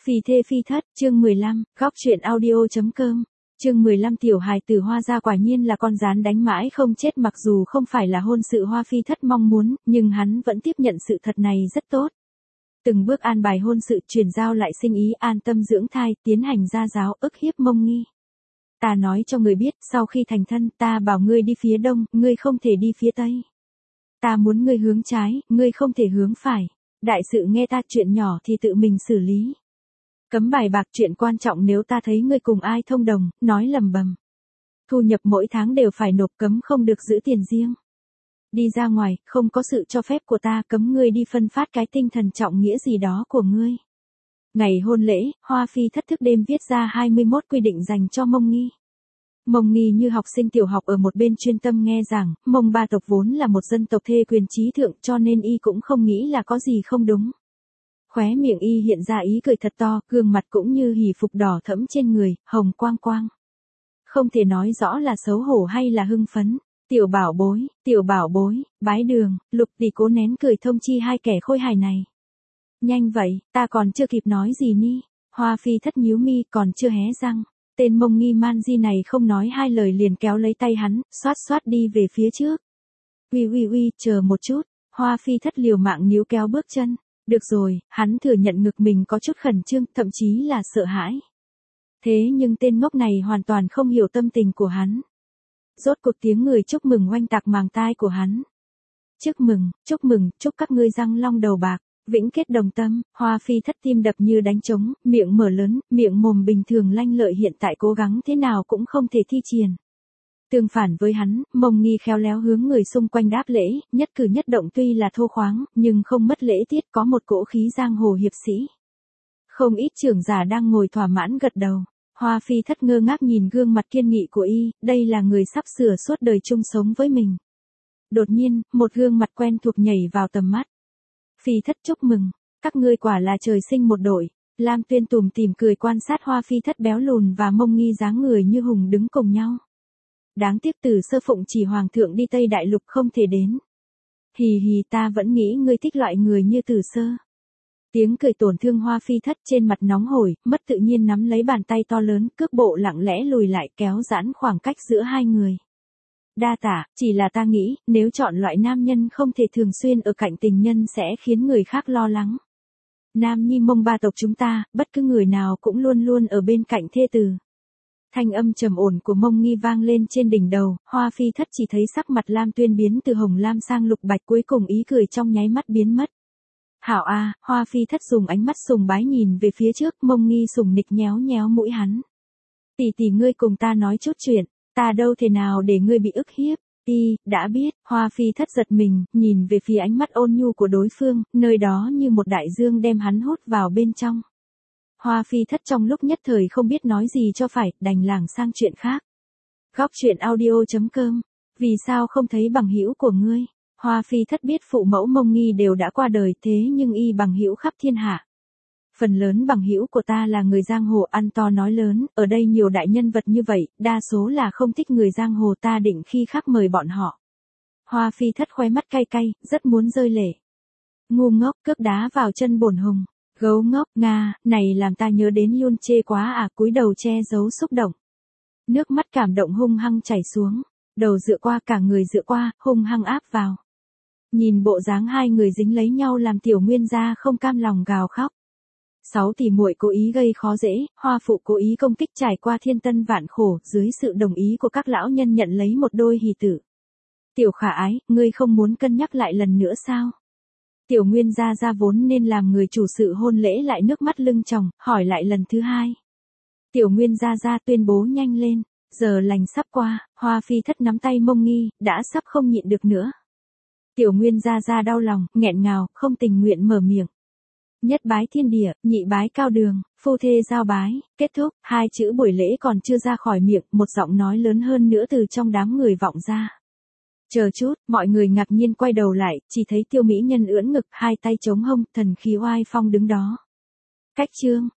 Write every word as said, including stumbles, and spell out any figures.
Phì thê phi thất, chương mười lăm, góc truyện audio.com, chương mười lăm tiểu hài tử Hoa gia quả nhiên là con gián đánh mãi không chết, mặc dù không phải là hôn sự Hoa phi thất mong muốn, nhưng hắn vẫn tiếp nhận sự thật này rất tốt. Từng bước an bài hôn sự, chuyển giao lại sinh ý, an tâm dưỡng thai, tiến hành gia giáo, ức hiếp Mông Nghi. Ta nói cho người biết, sau khi thành thân, ta bảo ngươi đi phía đông, ngươi không thể đi phía tây. Ta muốn ngươi hướng trái, ngươi không thể hướng phải. Đại sự nghe ta, chuyện nhỏ thì tự mình xử lý. Cấm bài bạc, chuyện quan trọng nếu ta thấy ngươi cùng ai thông đồng, nói lầm bầm. Thu nhập mỗi tháng đều phải nộp, cấm không được giữ tiền riêng. Đi ra ngoài, không có sự cho phép của ta, cấm ngươi đi phân phát cái tinh thần trọng nghĩa gì đó của ngươi. Ngày hôn lễ, Hoa phi thất thức đêm viết ra hai mươi mốt quy định dành cho Mông Nghi. Mông Nghi như học sinh tiểu học ở một bên chuyên tâm nghe giảng, Mông ba tộc vốn là một dân tộc thê quyền trí thượng, cho nên y cũng không nghĩ là có gì không đúng. Khóe miệng y hiện ra ý cười thật to, gương mặt cũng như hỉ phục đỏ thẫm trên người, hồng quang quang. Không thể nói rõ là xấu hổ hay là hưng phấn. Tiểu bảo bối, tiểu bảo bối, bái đường, Lục tỷ cố nén cười thông chi hai kẻ khôi hài này. Nhanh vậy, ta còn chưa kịp nói gì ni. Hoa phi thất nhíu mi, còn chưa hé răng. Tên Mông Nghi man di này không nói hai lời liền kéo lấy tay hắn, xoát xoát đi về phía trước. Uy uy uy, chờ một chút. Hoa phi thất liều mạng níu kéo bước chân. Được rồi, hắn thừa nhận ngực mình có chút khẩn trương, thậm chí là sợ hãi. Thế nhưng tên ngốc này hoàn toàn không hiểu tâm tình của hắn. Rốt cuộc tiếng người chúc mừng oanh tạc màng tai của hắn. Chúc mừng, chúc mừng, chúc các ngươi răng long đầu bạc, vĩnh kết đồng tâm. Hoa phi thất tim đập như đánh trống, miệng mở lớn, miệng mồm bình thường lanh lợi hiện tại cố gắng thế nào cũng không thể thi triển. Tương phản với hắn, Mông Nghi khéo léo hướng người xung quanh đáp lễ, nhất cử nhất động tuy là thô khoáng, nhưng không mất lễ tiết, có một cỗ khí giang hồ hiệp sĩ. Không ít trưởng giả đang ngồi thỏa mãn gật đầu. Hoa phi thất ngơ ngác nhìn gương mặt kiên nghị của y, đây là người sắp sửa suốt đời chung sống với mình. Đột nhiên, một gương mặt quen thuộc nhảy vào tầm mắt. Phi thất chúc mừng, các ngươi quả là trời sinh một đội. Lam Tuyên tủm tỉm cười quan sát Hoa phi thất béo lùn và Mông Nghi dáng người như hùng đứng cùng nhau. Đáng tiếc Từ Sơ phụng chỉ hoàng thượng đi Tây Đại Lục không thể đến. Hì hì, ta vẫn nghĩ ngươi thích loại người như Từ Sơ. Tiếng cười tổn thương Hoa phi thất trên mặt nóng hổi, mất tự nhiên nắm lấy bàn tay to lớn, cước bộ lặng lẽ lùi lại kéo giãn khoảng cách giữa hai người. Đa tả, chỉ là ta nghĩ, nếu chọn loại nam nhân không thể thường xuyên ở cạnh tình nhân sẽ khiến người khác lo lắng. Nam nhi Mông ba tộc chúng ta, bất cứ người nào cũng luôn luôn ở bên cạnh thê tử. Thanh âm trầm ổn của Mông Nghi vang lên trên đỉnh đầu, Hoa phi thất chỉ thấy sắc mặt Lam Tuyên biến từ hồng lam sang lục bạch, cuối cùng ý cười trong nháy mắt biến mất. Hảo a, Hoa phi thất dùng ánh mắt sùng bái nhìn về phía trước, Mông Nghi sùng nịch nhéo nhéo mũi hắn. Tỷ tỷ ngươi cùng ta nói chút chuyện, ta đâu thể nào để ngươi bị ức hiếp. Y, đã biết. Hoa phi thất giật mình, nhìn về phía ánh mắt ôn nhu của đối phương, nơi đó như một đại dương đem hắn hút vào bên trong. Hoa phi thất trong lúc nhất thời không biết nói gì cho phải, đành lảng sang chuyện khác. Góc truyện audio.com, vì sao không thấy bằng hữu của ngươi? Hoa phi thất biết phụ mẫu Mông Nghi đều đã qua đời, thế nhưng y bằng hữu khắp thiên hạ. Phần lớn bằng hữu của ta là người giang hồ ăn to nói lớn, ở đây nhiều đại nhân vật như vậy, đa số là không thích người giang hồ, ta định khi khác mời bọn họ. Hoa phi thất khóe mắt cay cay, rất muốn rơi lệ. Ngu ngốc, cước đá vào chân bổn hùng. Gấu ngốc, Nga, này làm ta nhớ đến Yun chê quá à, cúi đầu che giấu xúc động. Nước mắt cảm động hung hăng chảy xuống, đầu dựa qua, cả người dựa qua, hung hăng áp vào. Nhìn bộ dáng hai người dính lấy nhau làm Tiểu Nguyên gia không cam lòng gào khóc. Sáu tỷ muội cố ý gây khó dễ, Hoa phụ cố ý công kích, trải qua thiên tân vạn khổ, dưới sự đồng ý của các lão nhân nhận lấy một đôi hỷ tử. Tiểu khả ái, ngươi không muốn cân nhắc lại lần nữa sao? Tiểu Nguyên gia gia vốn nên làm người chủ sự hôn lễ lại nước mắt lưng tròng, hỏi lại lần thứ hai. Tiểu Nguyên gia gia tuyên bố nhanh lên, giờ lành sắp qua. Hoa phi thất nắm tay Mông Nghi, đã sắp không nhịn được nữa. Tiểu Nguyên gia gia đau lòng, nghẹn ngào, không tình nguyện mở miệng. Nhất bái thiên địa, nhị bái cao đường, phu thê giao bái. Kết thúc, hai chữ buổi lễ còn chưa ra khỏi miệng, một giọng nói lớn hơn nữa từ trong đám người vọng ra. Chờ chút, mọi người ngạc nhiên quay đầu lại, chỉ thấy Tiêu mỹ nhân ưỡn ngực, hai tay chống hông, thần khí oai phong đứng đó. Cách chương,